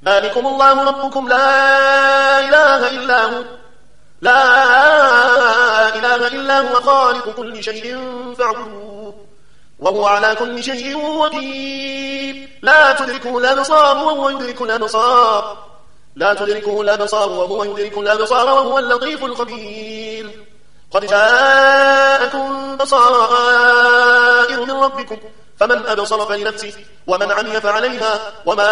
ذلكم الله ربكم لا إله إلا هو خالق كل شيء فاعبدوه وهو على كل شيء وكيل لا تدركه الأبصار وهو يدرك الأبصار وهو اللطيف الخبير قد جاءكم بصائر من ربكم فمن أبصر فلنفسه ومن عمي فعليها وما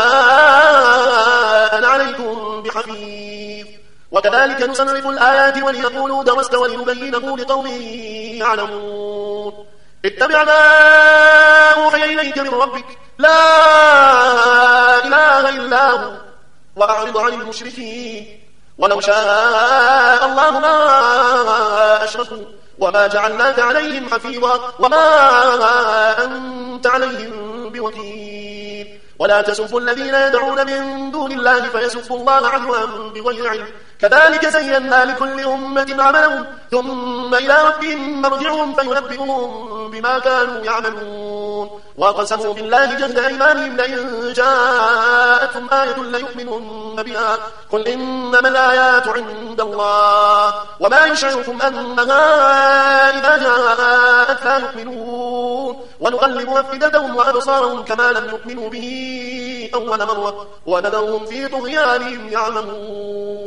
أنا عليكم بحفيظ وكذلك نصرف الآيات وليقولوا درست ولنبينه لقوم يعلمون اتبع ما أوحي إليك من ربك لا إله إلا هو وأعرض عن المشركين ولو شاء الله ما أشركوا وما جعلناك عليهم حفيظا وما أنت عليهم بوكيل ولا تسبوا الذين يدعون من دون الله فيسبوا الله عدوا بغير علم كذلك زينا لكل أمة عملهم ثم إلى ربهم مرجعهم فينبئهم بما كانوا يعملون وقسموا بالله جهد أيمانهم لئن جاءتهم آية ليؤمنن بها قل إنما الآيات عند الله وما يشعركم أنها إذا جاءت لا يؤمنون ونقلب أفئدتهم وأبصارهم كما لم يؤمنوا به أول مرة ونذرهم في طغيانهم يعمهون